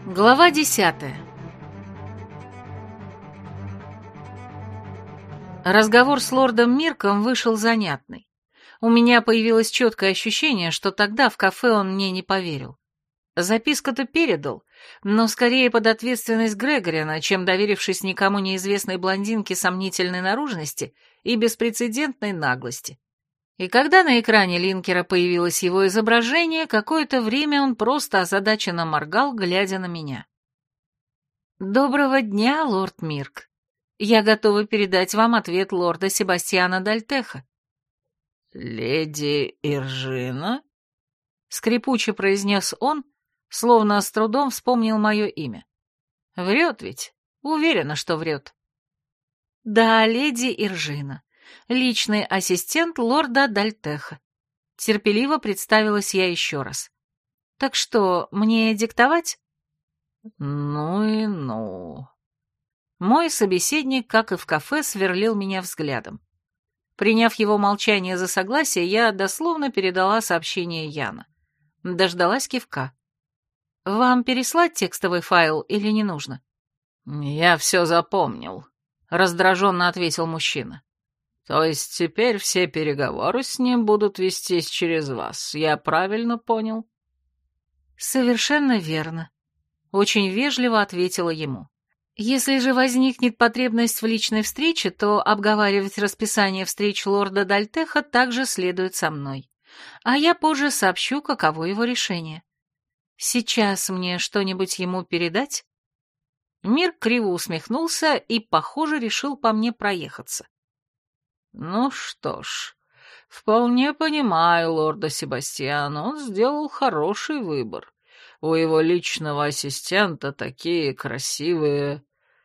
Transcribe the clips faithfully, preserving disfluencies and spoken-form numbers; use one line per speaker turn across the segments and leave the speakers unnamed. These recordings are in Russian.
Глава десятая. Разговор с лордом Мирком вышел занятный. У меня появилось четкое ощущение, что тогда в кафе он мне не поверил. Записку-то передал, но скорее под ответственность Грегорина, чем доверившись никому неизвестной блондинке сомнительной наружности и беспрецедентной наглости. И когда на экране линкера появилось его изображение, какое-то время он просто озадаченно моргал, глядя на меня. «Доброго дня, лорд Мирк. Я готова передать вам ответ лорда Себастьяна Дальтеха».
«Леди Иржина?»
— скрипуче произнес он, словно с трудом вспомнил мое имя. Врет ведь, уверена, что врет. «Да, леди Иржина. Личный ассистент лорда Дальтеха. Терпеливо представилась я еще раз. Так что, мне диктовать?
Ну и ну.
Мой собеседник, как и в кафе, сверлил меня взглядом. Приняв его молчание за согласие, я дословно передала сообщение Яна. Дождалась кивка. Вам переслать текстовый файл или не нужно?
Я все запомнил, раздраженно ответил мужчина. То есть теперь все переговоры с ним будут вестись через вас, я правильно понял?
Совершенно верно. Очень вежливо ответила ему. Если же возникнет потребность в личной встрече, то обговаривать расписание встреч лорда Дальтеха также следует со мной. А я позже сообщу, каково его решение. Сейчас мне что-нибудь ему передать? Мир криво усмехнулся и, похоже, решил по мне проехаться.
Ну что ж, вполне понимаю лорда Себастьяна, он сделал хороший выбор. У его личного ассистента такие красивые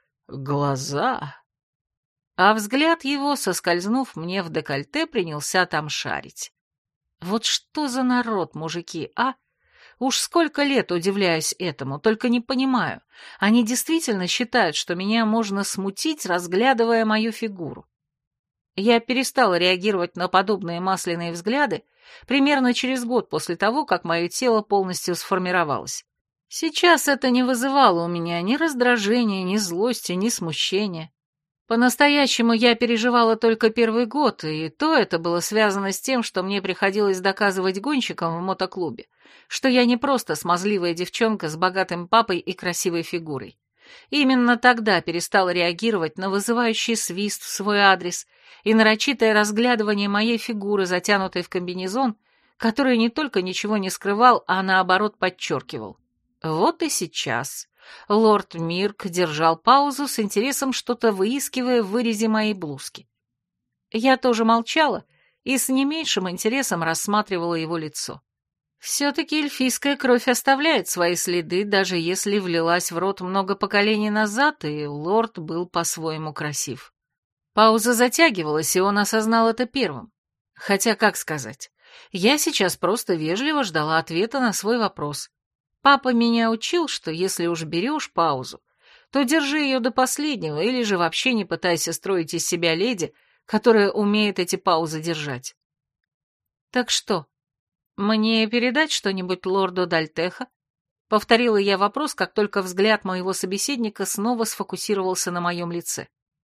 глаза.
А взгляд его, соскользнув мне в декольте, принялся там шарить. Вот что за народ, мужики, а? Уж сколько лет удивляюсь этому, только не понимаю. Они действительно считают, что меня можно смутить, разглядывая мою фигуру. Я перестала реагировать на подобные масляные взгляды примерно через год после того, как мое тело полностью сформировалось. Сейчас это не вызывало у меня ни раздражения, ни злости, ни смущения. По-настоящему я переживала только первый год, и то это было связано с тем, что мне приходилось доказывать гонщикам в мотоклубе, что я не просто смазливая девчонка с богатым папой и красивой фигурой. Именно тогда перестала реагировать на вызывающий свист в свой адрес и нарочитое разглядывание моей фигуры, затянутой в комбинезон, который не только ничего не скрывал, а наоборот подчеркивал. Вот и сейчас лорд Мирк держал паузу с интересом, что-то выискивая в вырезе моей блузки. Я тоже молчала и с не меньшим интересом рассматривала его лицо. Все-таки эльфийская кровь оставляет свои следы, даже если влилась в рот много поколений назад, и лорд был по-своему красив. Пауза затягивалась, и он осознал это первым. Хотя, как сказать, я сейчас просто вежливо ждала ответа на свой вопрос. Папа меня учил, что если уж берешь паузу, то держи ее до последнего, или же вообще не пытайся строить из себя леди, которая умеет эти паузы держать. Так что? «Мне передать что-нибудь лорду Дальтеха?» Повторила я вопрос, как только взгляд моего собеседника снова сфокусировался на моем лице.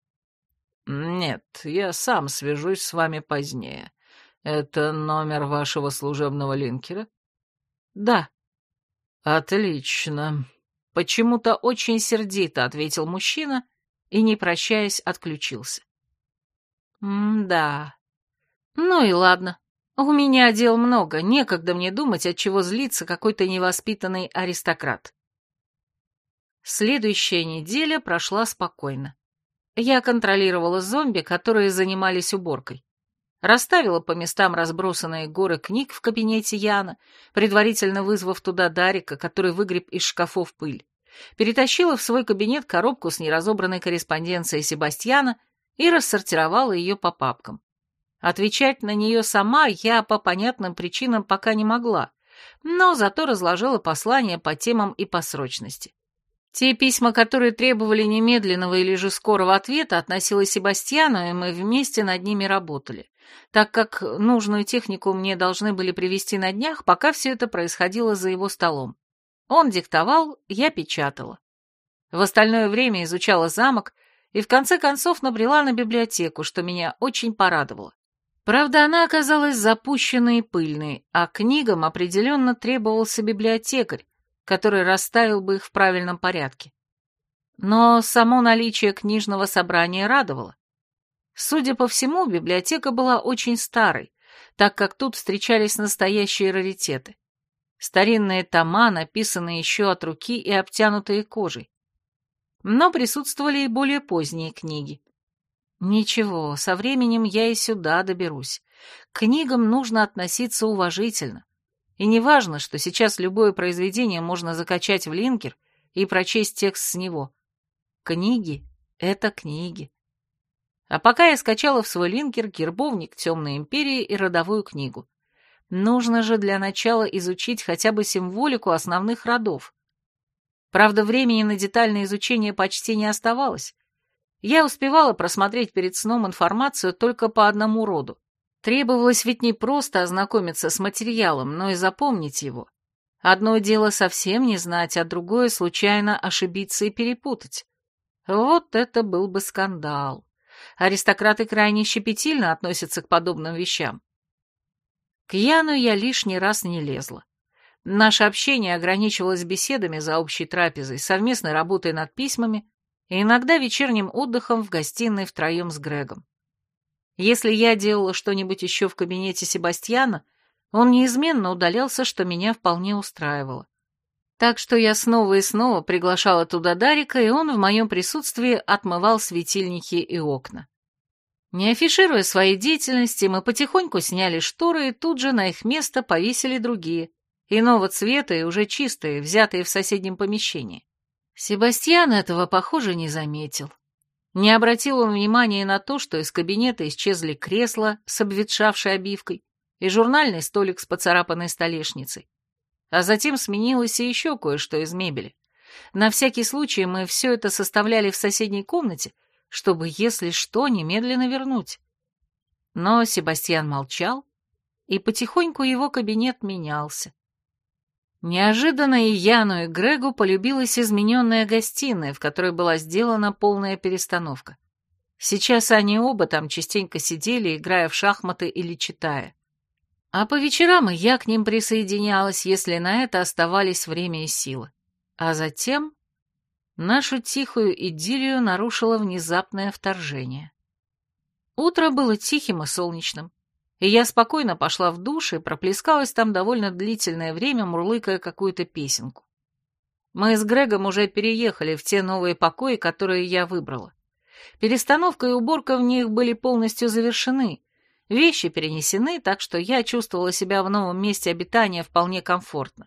«Нет, я сам свяжусь с вами позднее. Это номер вашего служебного линкера?»
«Да».
«Отлично».
Почему-то очень сердито ответил мужчина и, не прощаясь, отключился. «М-да. Ну и ладно. У меня дел много, некогда мне думать, от чего злится какой-то невоспитанный аристократ». Следующая неделя прошла спокойно. Я контролировала зомби, которые занимались уборкой. Расставила по местам разбросанные горы книг в кабинете Яна, предварительно вызвав туда Дарика, который выгреб из шкафов пыль. Перетащила в свой кабинет коробку с неразобранной корреспонденцией Себастьяна и рассортировала ее по папкам. Отвечать на нее сама я по понятным причинам пока не могла, но зато разложила послания по темам и по срочности. Те письма, которые требовали немедленного или же скорого ответа, относила Себастьяну, и мы вместе над ними работали, так как нужную технику мне должны были привезти на днях, пока все это происходило за его столом. Он диктовал, я печатала. В остальное время изучала замок и в конце концов набрела на библиотеку, что меня очень порадовало. Правда, она оказалась запущенной и пыльной, а книгам определенно требовался библиотекарь, который расставил бы их в правильном порядке. Но само наличие книжного собрания радовало. Судя по всему, библиотека была очень старой, так как тут встречались настоящие раритеты. Старинные тома, написанные еще от руки и обтянутые кожей. Но присутствовали и более поздние книги. Ничего, со временем я и сюда доберусь. К книгам нужно относиться уважительно. И не важно, что сейчас любое произведение можно закачать в линкер и прочесть текст с него. Книги — это книги. А пока я скачала в свой линкер гербовник Темной Империи и родовую книгу. Нужно же для начала изучить хотя бы символику основных родов. Правда, времени на детальное изучение почти не оставалось. Я успевала просмотреть перед сном информацию только по одному роду. Требовалось ведь не просто ознакомиться с материалом, но и запомнить его. Одно дело совсем не знать, а другое случайно ошибиться и перепутать. Вот это был бы скандал. Аристократы крайне щепетильно относятся к подобным вещам. К Яну я лишний раз не лезла. Наше общение ограничивалось беседами за общей трапезой, совместной работой над письмами и иногда вечерним отдыхом в гостиной втроем с Грегом. Если я делала что-нибудь еще в кабинете Себастьяна, он неизменно удалялся, что меня вполне устраивало. Так что я снова и снова приглашала туда Дарика, и он в моем присутствии отмывал светильники и окна. Не афишируя своей деятельности, мы потихоньку сняли шторы и тут же на их место повесили другие, иного цвета и уже чистые, взятые в соседнем помещении. Себастьян этого, похоже, не заметил. Не обратил он внимания на то, что из кабинета исчезли кресла с обветшавшей обивкой и журнальный столик с поцарапанной столешницей. А затем сменилось и еще кое-что из мебели. На всякий случай мы все это составляли в соседней комнате, чтобы, если что, немедленно вернуть. Но Себастьян молчал, и потихоньку его кабинет менялся. Неожиданно и Яну, и Грегу полюбилась измененная гостиная, в которой была сделана полная перестановка. Сейчас они оба там частенько сидели, играя в шахматы или читая. А по вечерам и я к ним присоединялась, если на это оставались время и силы. А затем нашу тихую идиллию нарушило внезапное вторжение. Утро было тихим и солнечным, и я спокойно пошла в душ и проплескалась там довольно длительное время, мурлыкая какую-то песенку. Мы с Грегом уже переехали в те новые покои, которые я выбрала. Перестановка и уборка в них были полностью завершены, вещи перенесены, так что я чувствовала себя в новом месте обитания вполне комфортно.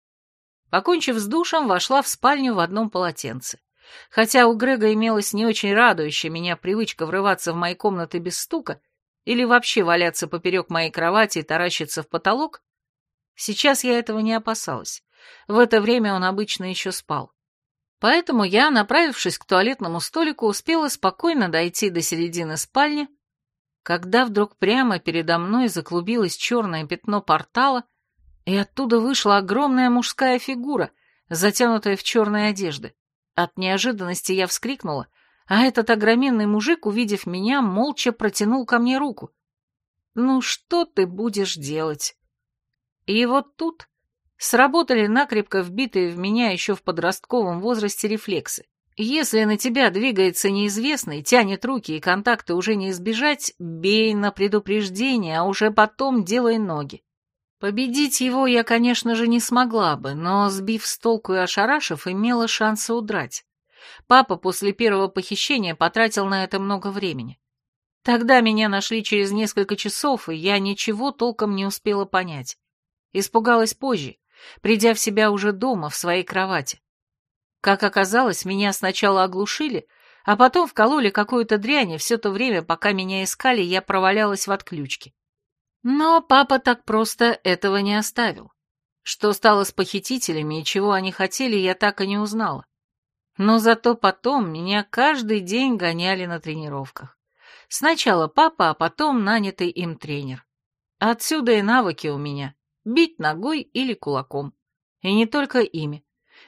Покончив с душем, вошла в спальню в одном полотенце. Хотя у Грега имелась не очень радующая меня привычка врываться в мои комнаты без стука или вообще валяться поперек моей кровати и таращиться в потолок, сейчас я этого не опасалась. В это время он обычно еще спал. Поэтому я, направившись к туалетному столику, успела спокойно дойти до середины спальни, когда вдруг прямо передо мной заклубилось черное пятно портала, и оттуда вышла огромная мужская фигура, затянутая в черные одежды. От неожиданности я вскрикнула, а этот огроменный мужик, увидев меня, молча протянул ко мне руку. «Ну что ты будешь делать?» И вот тут сработали накрепко вбитые в меня еще в подростковом возрасте рефлексы. Если на тебя двигается неизвестный, тянет руки и контакта уже не избежать, бей на предупреждение, а уже потом делай ноги. Победить его я, конечно же, не смогла бы, но, сбив с толку и ошарашив, имела шансы удрать. Папа после первого похищения потратил на это много времени. Тогда меня нашли через несколько часов, и я ничего толком не успела понять. Испугалась позже, придя в себя уже дома, в своей кровати. Как оказалось, меня сначала оглушили, а потом вкололи какую-то дрянь, и все то время, пока меня искали, я провалялась в отключке. Но папа так просто этого не оставил. Что стало с похитителями и чего они хотели, я так и не узнала. Но зато потом меня каждый день гоняли на тренировках. Сначала папа, а потом нанятый им тренер. Отсюда и навыки у меня — бить ногой или кулаком. И не только ими.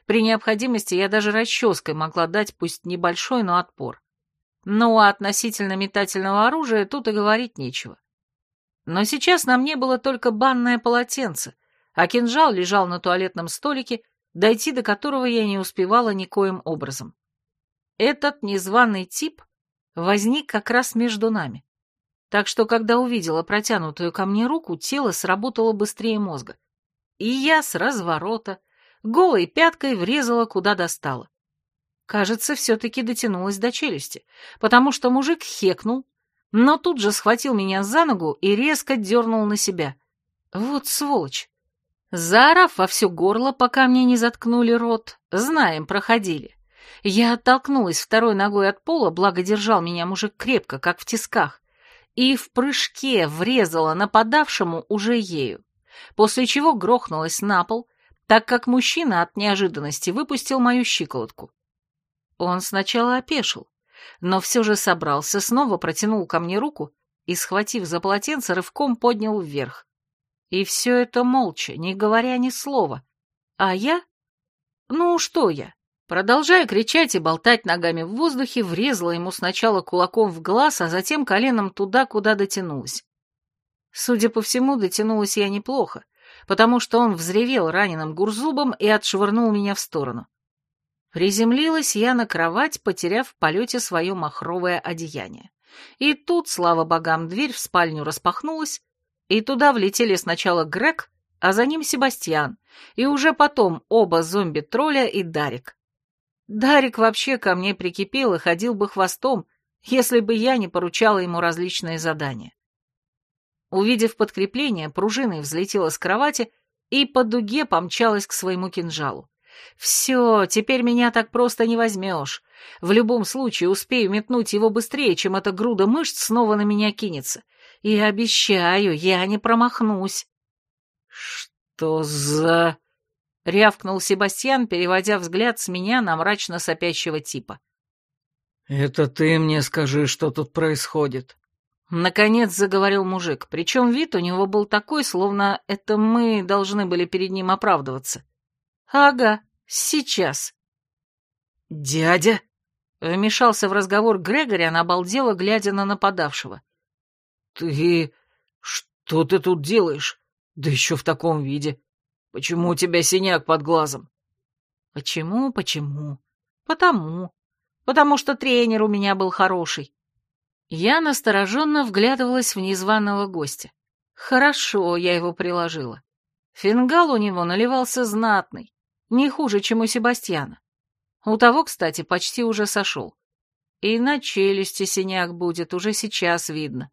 При необходимости я даже расческой могла дать, пусть небольшой, но отпор. Ну, а относительно метательного оружия тут и говорить нечего. Но сейчас на мне было только банное полотенце, а кинжал лежал на туалетном столике, дойти до которого я не успевала никоим образом. Этот незваный тип возник как раз между нами. Так что, когда увидела протянутую ко мне руку, тело сработало быстрее мозга. И я с разворота голой пяткой врезала, куда достала. Кажется, все-таки дотянулась до челюсти, потому что мужик хекнул, но тут же схватил меня за ногу и резко дернул на себя. Вот сволочь! Заорав во все горло, пока мне не заткнули рот, знаем, проходили. Я оттолкнулась второй ногой от пола, благо держал меня мужик крепко, как в тисках, и в прыжке врезала нападавшему уже ею, после чего грохнулась на пол, так как мужчина от неожиданности выпустил мою щиколотку. Он сначала опешил, но все же собрался, снова протянул ко мне руку и, схватив за полотенце, рывком поднял вверх. И все это молча, не говоря ни слова. А я? Ну, что я? Продолжая кричать и болтать ногами в воздухе, врезала ему сначала кулаком в глаз, а затем коленом туда, куда дотянулась. Судя по всему, дотянулась я неплохо, потому что он взревел раненым гурзубом и отшвырнул меня в сторону. Приземлилась я на кровать, потеряв в полете свое махровое одеяние. И тут, слава богам, дверь в спальню распахнулась, и туда влетели сначала Грег, а за ним Себастьян, и уже потом оба зомби-тролля и Дарик. Дарик вообще ко мне прикипел и ходил бы хвостом, если бы я не поручала ему различные задания. Увидев подкрепление, пружиной взлетела с кровати и по дуге помчалась к своему кинжалу. Все, теперь меня так просто не возьмешь. В любом случае успею метнуть его быстрее, чем эта груда мышц снова на меня кинется. И обещаю, я не промахнусь. «Что за...» — рявкнул Себастьян, переводя взгляд с меня на мрачно сопящего типа.
«Это ты мне скажи, что тут происходит?»
Наконец заговорил мужик, причем вид у него был такой, словно это мы должны были перед ним оправдываться. «Ага, сейчас».
«Дядя?»
— вмешался в разговор Грегориан, обалдело глядя на нападавшего.
«Ты... что ты тут делаешь? Да еще в таком виде. Почему у тебя синяк под глазом?»
«Почему, почему? Потому. Потому что тренер у меня был хороший». Я настороженно вглядывалась в незваного гостя. Хорошо, я его приложила. Фингал у него наливался знатный, не хуже, чем у Себастьяна. У того, кстати, почти уже сошел. И на челюсти синяк будет, уже сейчас видно.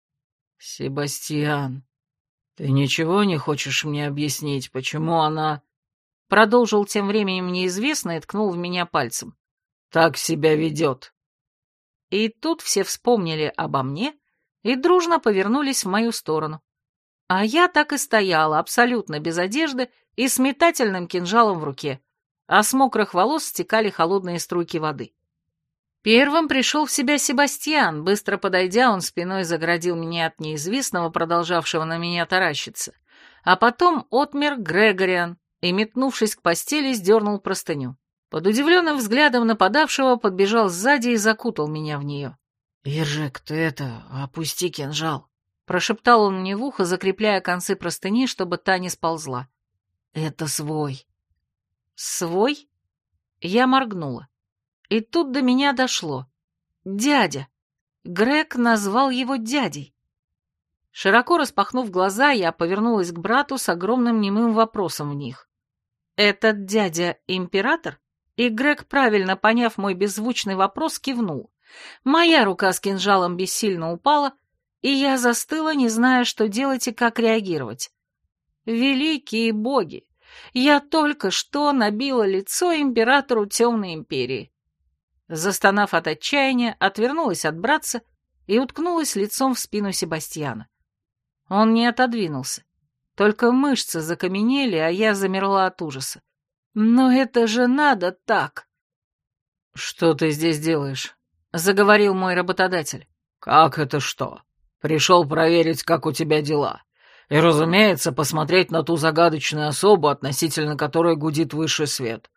«Себастьян, ты ничего не хочешь мне объяснить, почему она...»
Продолжил тем временем неизвестный и ткнул в меня пальцем.
«Так себя ведет».
И тут все вспомнили обо мне и дружно повернулись в мою сторону. А я так и стояла, абсолютно без одежды и с метательным кинжалом в руке, а с мокрых волос стекали холодные струйки воды. Первым пришел в себя Себастьян. Быстро подойдя, он спиной заградил меня от неизвестного, продолжавшего на меня таращиться. А потом отмер Грегориан и, метнувшись к постели, сдернул простыню. Под удивленным взглядом нападавшего подбежал сзади и закутал меня в нее.
«Ержик, ты это, опусти кинжал»,
— прошептал он мне в ухо, закрепляя концы простыни, чтобы та не сползла.
«Это свой».
«Свой?» Я моргнула. И тут до меня дошло. «Дядя». Грег назвал его дядей. Широко распахнув глаза, я повернулась к брату с огромным немым вопросом в них. «Этот дядя император?» И Грег, правильно поняв мой беззвучный вопрос, кивнул. Моя рука с кинжалом бессильно упала, и я застыла, не зная, что делать и как реагировать. Великие боги! Я только что набила лицо императору Темной Империи. Застонав от отчаяния, отвернулась от братца и уткнулась лицом в спину Себастьяна. Он не отодвинулся, только мышцы закаменели, а я замерла от ужаса. «Но это же надо так!»
«Что ты здесь делаешь?»
— заговорил мой работодатель.
«Как это что? Пришел проверить, как у тебя дела. И, разумеется, посмотреть на ту загадочную особу, относительно которой гудит высший свет.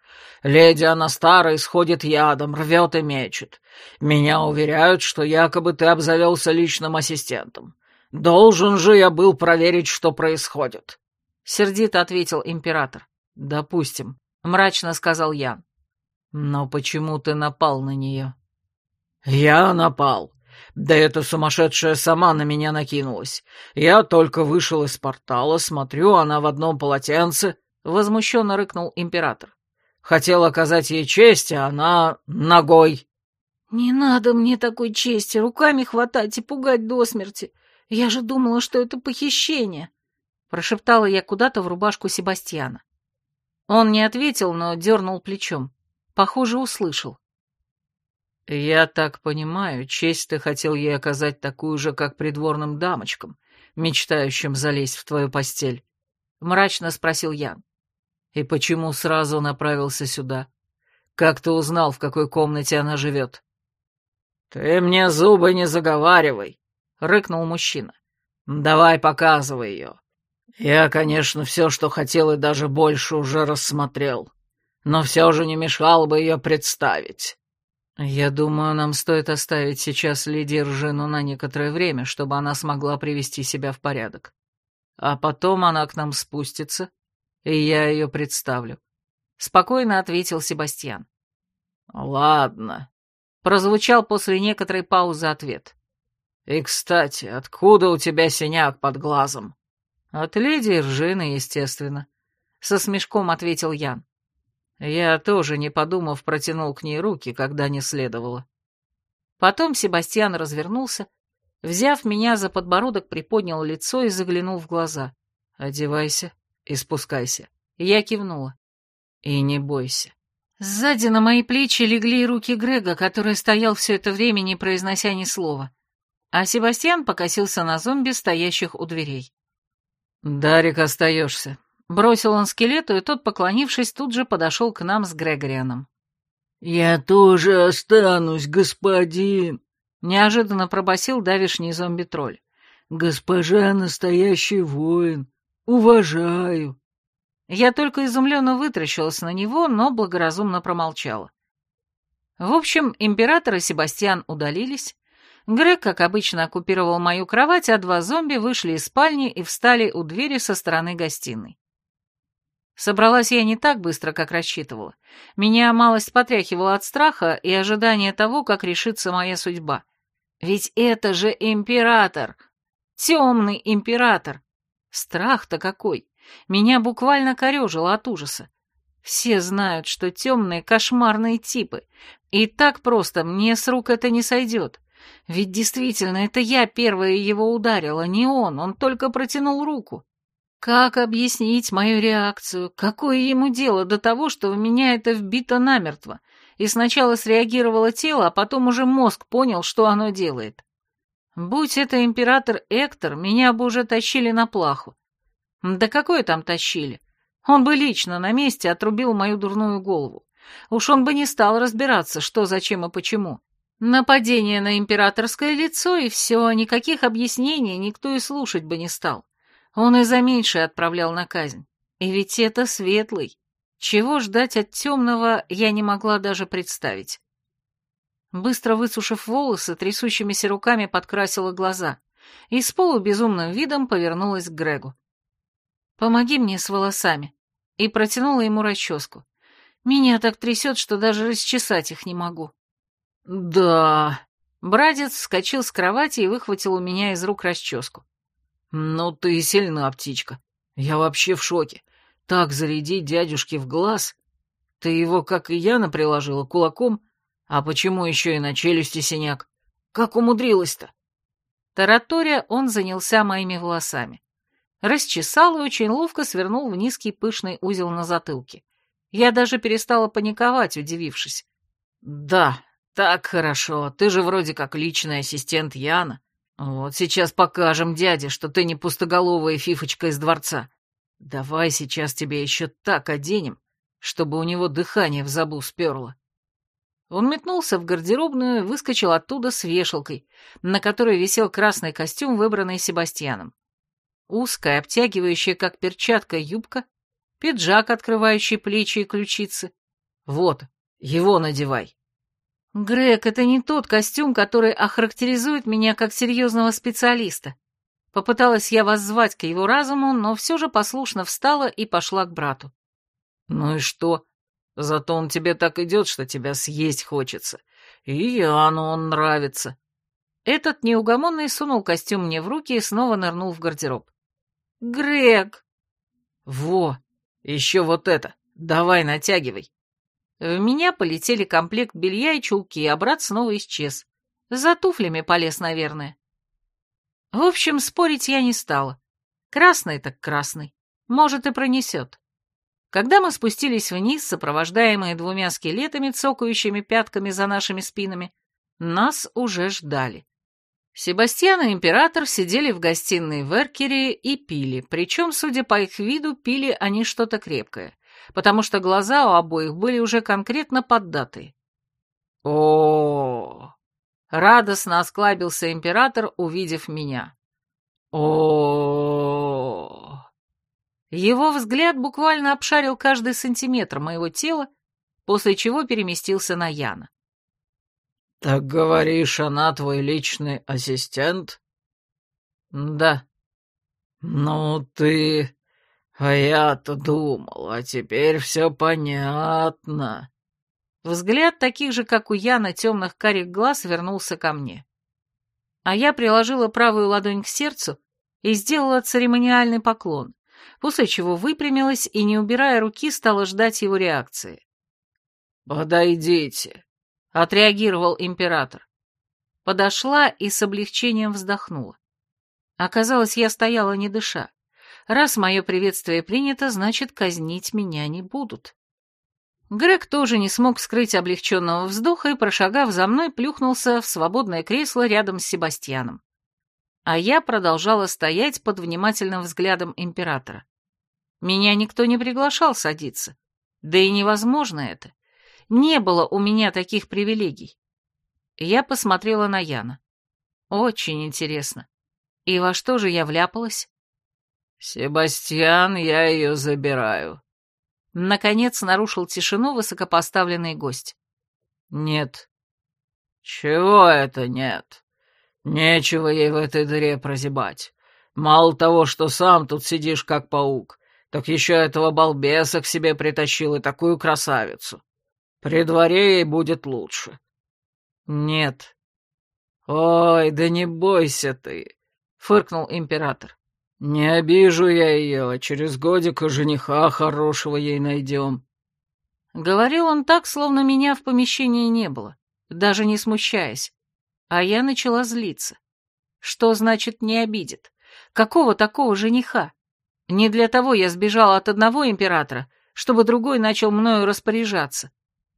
Леди она старая, исходит ядом, рвет и мечет. Меня уверяют, что якобы ты обзавелся личным ассистентом. Должен же я был проверить, что происходит».
Сердито ответил император.
«Допустим»,
— мрачно сказал Ян.
«Но почему ты напал на нее?» «Я напал. Да эта сумасшедшая сама на меня накинулась. Я только вышел из портала, смотрю, она в одном полотенце», — возмущенно рыкнул император. «Хотел оказать ей честь, а она ногой».
«Не надо мне такой чести, руками хватать и пугать до смерти. Я же думала, что это похищение», — прошептала я куда-то в рубашку Себастьяна. Он не ответил, но дернул плечом. Похоже, услышал.
«Я так понимаю, честь ты хотел ей оказать такую же, как придворным дамочкам, мечтающим залезть в твою постель?» — мрачно спросил Ян. «И почему сразу направился сюда? Как ты узнал, в какой комнате она живет?» «Ты мне зубы не заговаривай», — рыкнул мужчина. «Давай показывай ее. Я, конечно, все, что хотел, и даже больше уже рассмотрел, но все же не мешало бы ее представить». «Я думаю, нам стоит оставить сейчас леди Ржину на некоторое время, чтобы она смогла привести себя в порядок. А потом она к нам спустится, и я ее представлю», — спокойно ответил Себастьян. «Ладно», — прозвучал после некоторой паузы ответ. «И, кстати, откуда у тебя синяк под глазом?» «От леди Ржины, естественно», — со смешком ответил Ян. Я тоже, не подумав, протянул к ней руки, когда не следовало. Потом Себастьян развернулся, взяв меня за подбородок, приподнял лицо и заглянул в глаза. «Одевайся и спускайся». Я кивнула. «И не бойся». Сзади на мои плечи легли руки Грега, который стоял все это время, не произнося ни слова. А Себастьян покосился на зомби, стоящих у дверей. «Дарик, остаешься». Бросил он скелету, и тот, поклонившись, тут же подошел к нам с Грегорианом.
«Я тоже останусь, господин»,
— неожиданно пробасил давишний зомби-тролль.
«Госпожа настоящий воин. Уважаю».
Я только изумленно вытращилась на него, но благоразумно промолчала. В общем, император и Себастьян удалились. Грег, как обычно, оккупировал мою кровать, а два зомби вышли из спальни и встали у двери со стороны гостиной. Собралась я не так быстро, как рассчитывала. Меня малость потряхивала от страха и ожидания того, как решится моя судьба. Ведь это же император! Темный император! Страх-то какой! Меня буквально корежило от ужаса. Все знают, что темные кошмарные типы, и так просто мне с рук это не сойдет. Ведь действительно, это я первая его ударила, не он, он только протянул руку. Как объяснить мою реакцию? Какое ему дело до того, что в меня это вбито намертво? И сначала среагировало тело, а потом уже мозг понял, что оно делает. Будь это император Эктор, меня бы уже тащили на плаху. Да какое там тащили? Он бы лично на месте отрубил мою дурную голову. Уж он бы не стал разбираться, что, зачем и почему. Нападение на императорское лицо, и все, никаких объяснений никто и слушать бы не стал. Он и за меньшее отправлял на казнь. И ведь это Светлый. Чего ждать от темного, я не могла даже представить. Быстро высушив волосы, трясущимися руками подкрасила глаза и с полубезумным видом повернулась к Грегу. «Помоги мне с волосами», и протянула ему расческу. Меня так трясет, что даже расчесать их не могу.
«Да...»
Братец вскочил с кровати и выхватил у меня из рук расческу.
«Ну ты сильна, птичка. Я вообще в шоке. Так зарядить дядюшке в глаз. Ты его, как и Яна, приложила кулаком, а почему еще и на челюсти синяк? Как умудрилась-то?»
Таратория, он занялся моими волосами. Расчесал и очень ловко свернул в низкий пышный узел на затылке. Я даже перестала паниковать, удивившись.
«Да, так хорошо. Ты же вроде как личный ассистент Яна. Вот сейчас покажем дяде, что ты не пустоголовая фифочка из дворца. Давай сейчас тебя еще так оденем, чтобы у него дыхание в забу сперло».
Он метнулся в гардеробную и выскочил оттуда с вешалкой, на которой висел красный костюм, выбранный Себастьяном. Узкая, обтягивающая, как перчатка, юбка, пиджак, открывающий плечи и ключицы,
Вот, его надевай».
«Грег, это не тот костюм, который охарактеризует меня как серьезного специалиста». Попыталась я воззвать к его разуму, но все же послушно встала и пошла к брату.
«Ну и что? Зато он тебе так идет, что тебя съесть хочется. И Яну он нравится».
Этот неугомонный сунул костюм мне в руки и снова нырнул в гардероб. «Грег!»
«Во, еще вот это, давай натягивай».
В меня полетели комплект белья и чулки, а брат снова исчез. За туфлями полез, наверное. В общем, спорить я не стала. Красный так красный. Может, и пронесет. Когда мы спустились вниз, сопровождаемые двумя скелетами, цокающими пятками за нашими спинами, нас уже ждали. Себастьян и Император сидели в гостиной в Эркере и пили, причем, судя по их виду, пили они что-то крепкое, потому что глаза у обоих были уже конкретно поддатые.
О,
Радостно осклабился Император, увидев меня.
О,
Его взгляд буквально обшарил каждый сантиметр моего тела, после чего переместился на Яна.
«Так говоришь, она твой личный ассистент?»
«Да».
«Ну ты... А я-то думал, а теперь все понятно».
Взгляд таких же, как у Яна, темных карих глаз вернулся ко мне. А я приложила правую ладонь к сердцу и сделала церемониальный поклон, после чего выпрямилась и, не убирая руки, стала ждать его реакции.
«Подойдите»,
— отреагировал Император. Подошла и с облегчением вздохнула. Оказалось, я стояла не дыша. Раз мое приветствие принято, значит, казнить меня не будут. Грег тоже не смог скрыть облегченного вздоха и, прошагав за мной, плюхнулся в свободное кресло рядом с Себастьяном. А я продолжала стоять под внимательным взглядом Императора. Меня никто не приглашал садиться. Да и невозможно это. Не было у меня таких привилегий. Я посмотрела на Яна. Очень интересно. И во что же я вляпалась?
«Себастьян, я ее забираю».
Наконец нарушил тишину высокопоставленный гость.
«Нет». «Чего это нет? Нечего ей в этой дыре прозябать. Мало того, что сам тут сидишь как паук, так еще этого балбеса к себе притащил и такую красавицу. При дворе ей будет лучше».
«Нет».
«Ой, да не бойся ты», —
фыркнул Император.
«Не обижу я ее, а через годик и жениха хорошего ей найдем».
Говорил он так, словно меня в помещении не было, даже не смущаясь. А я начала злиться. Что значит «не обидит»? Какого такого жениха? Не для того я сбежала от одного императора, чтобы другой начал мною распоряжаться.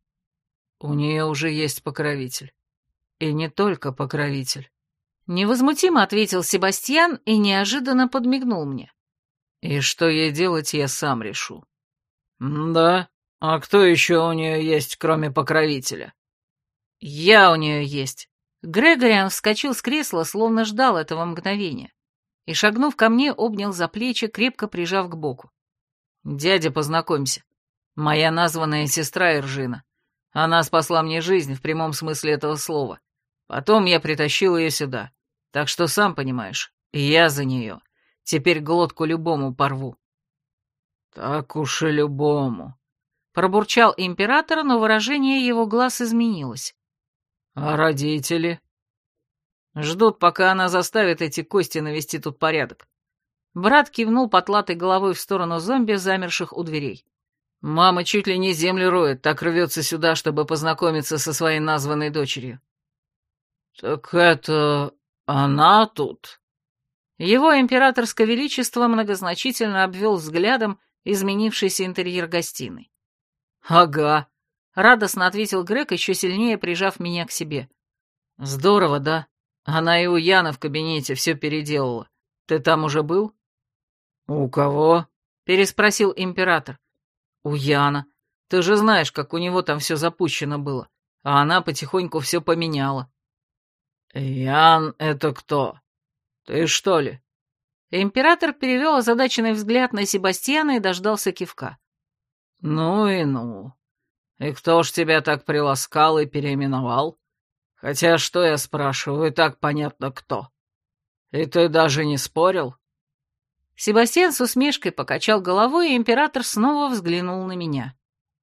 У нее уже есть покровитель. И не только покровитель.
Невозмутимо ответил Себастьян и неожиданно подмигнул мне.
И что ей делать, я сам решу. Да? А кто еще у нее есть, кроме покровителя?
Я у нее есть. Грегориан вскочил с кресла, словно ждал этого мгновения, и, шагнув ко мне, обнял за плечи, крепко прижав к боку. «Дядя, познакомься. Моя названная сестра Иржина. Она спасла мне жизнь в прямом смысле этого слова. Потом я притащил ее сюда. Так что, сам понимаешь, я за нее. Теперь глотку любому порву».
«Так уж и любому»,
— пробурчал император, но выражение его глаз изменилось.
«А родители?»
«Ждут, пока она заставит эти кости навести тут порядок». Брат кивнул потлатой головой в сторону зомби, замерших у дверей. «Мама чуть ли не землю роет, так рвется сюда, чтобы познакомиться со своей названной дочерью».
«Так это она тут?»
Его императорское величество многозначительно обвел взглядом изменившийся интерьер гостиной. «Ага», — радостно ответил Грег, еще сильнее прижав меня к себе. «Здорово, да? Она и у Яна в кабинете все переделала. Ты там уже был?»
«У кого?»
— переспросил император. «У Яна. Ты же знаешь, как у него там все запущено было. А она потихоньку все поменяла».
«Ян — это кто? Ты что ли?»
Император перевел озадаченный взгляд на Себастьяна и дождался кивка.
«Ну и ну. И кто ж тебя так приласкал и переименовал? Хотя что я спрашиваю, и так понятно кто. И ты даже не спорил?»
Себастьян с усмешкой покачал головой, и император снова взглянул на меня.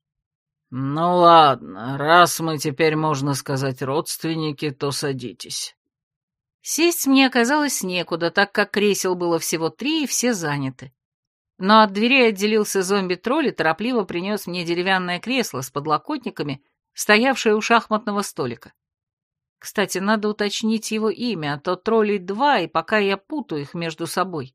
«Ну ладно, раз мы теперь, можно сказать, родственники, то садитесь».
Сесть мне оказалось некуда, так как кресел было всего три, и все заняты. Но от дверей отделился зомби-тролль и торопливо принес мне деревянное кресло с подлокотниками, стоявшее у шахматного столика. Кстати, надо уточнить его имя, а то троллей два, и пока я путаю их между собой.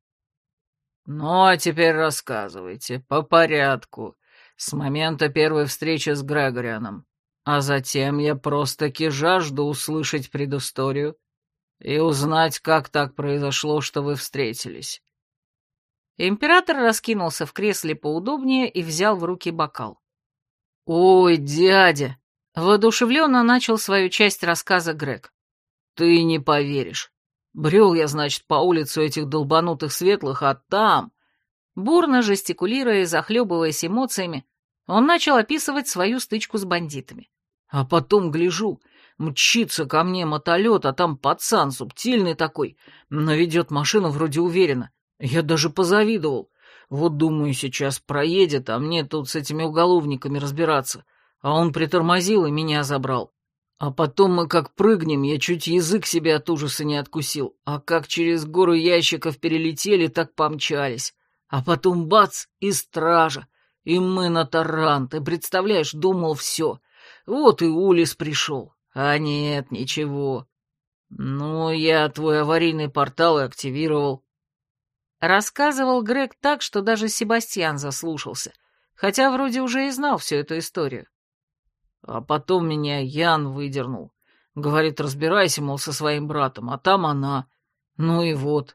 «Ну, а теперь рассказывайте, по порядку, с момента первой встречи с Грегорианом, а затем я просто-таки жажду услышать предысторию и узнать, как так произошло, что вы встретились».
Император раскинулся в кресле поудобнее и взял в руки бокал.
«Ой, дядя!»
— воодушевленно начал свою часть рассказа Грег.
«Ты не поверишь. Брел я, значит, по улице этих долбанутых светлых, а там...»
Бурно жестикулируя и захлебываясь эмоциями, он начал описывать свою стычку с бандитами.
«А потом, гляжу, мчится ко мне мотолет, а там пацан субтильный такой, но ведет машину вроде уверенно. Я даже позавидовал. Вот, думаю, сейчас проедет, а мне тут с этими уголовниками разбираться. А он притормозил и меня забрал. А потом мы как прыгнем, я чуть язык себе от ужаса не откусил. А как через гору ящиков перелетели, так помчались. А потом бац, и стража. И мы на таран. Ты представляешь, думал, все. Вот и Улис пришел. А нет, ничего. Ну, я твой аварийный портал и активировал.
Рассказывал Грег так, что даже Себастьян заслушался, хотя вроде уже и знал всю эту историю.
А потом меня Ян выдернул. Говорит, разбирайся, мол, со своим братом, а там она. Ну и вот.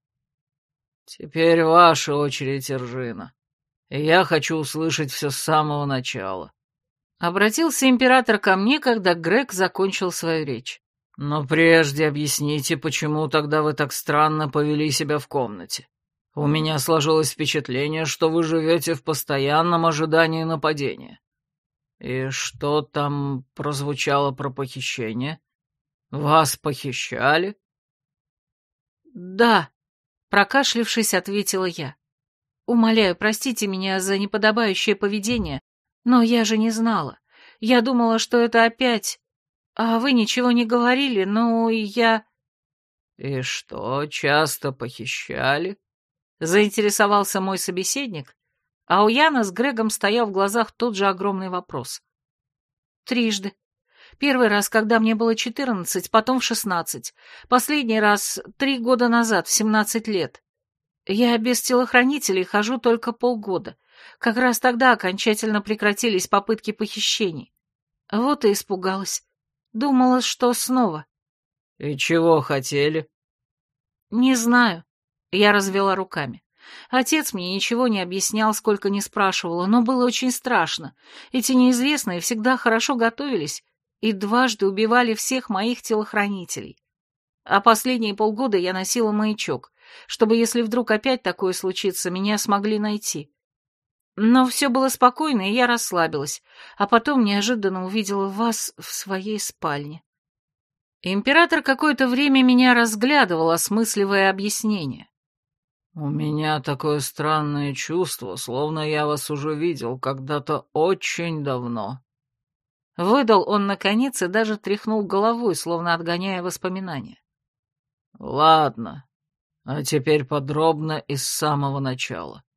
Теперь ваша очередь, Эржина. И я хочу услышать все с самого начала.
Обратился император ко мне, когда Грег закончил свою речь.
Но прежде объясните, почему тогда вы так странно повели себя в комнате. У меня сложилось впечатление, что вы живете в постоянном ожидании нападения. И что там прозвучало про похищение? Вас похищали?
Да, прокашлявшись, ответила я. Умоляю, простите меня за неподобающее поведение, но я же не знала. Я думала, что это опять... А вы ничего не говорили, ну и я...
И что, часто похищали?
Заинтересовался мой собеседник, а у Яна с Грегом стоял в глазах тот же огромный вопрос. Трижды. Первый раз, когда мне было четырнадцать, потом в шестнадцать. Последний раз три года назад, в семнадцать лет. Я без телохранителей хожу только полгода. Как раз тогда окончательно прекратились попытки похищений. Вот и испугалась. Думала, что снова.
И чего хотели?
Не знаю. Я развела руками. Отец мне ничего не объяснял, сколько не спрашивала, но было очень страшно. Эти неизвестные всегда хорошо готовились и дважды убивали всех моих телохранителей. А последние полгода я носила маячок, чтобы, если вдруг опять такое случится, меня смогли найти. Но все было спокойно, и я расслабилась, а потом неожиданно увидела вас в своей спальне. Император какое-то время меня разглядывал, осмысливая объяснение.
«У меня такое странное чувство, словно я вас уже видел когда-то очень давно».
Выдал он наконец и даже тряхнул головой, словно отгоняя воспоминания.
«Ладно, а теперь подробно и с самого начала.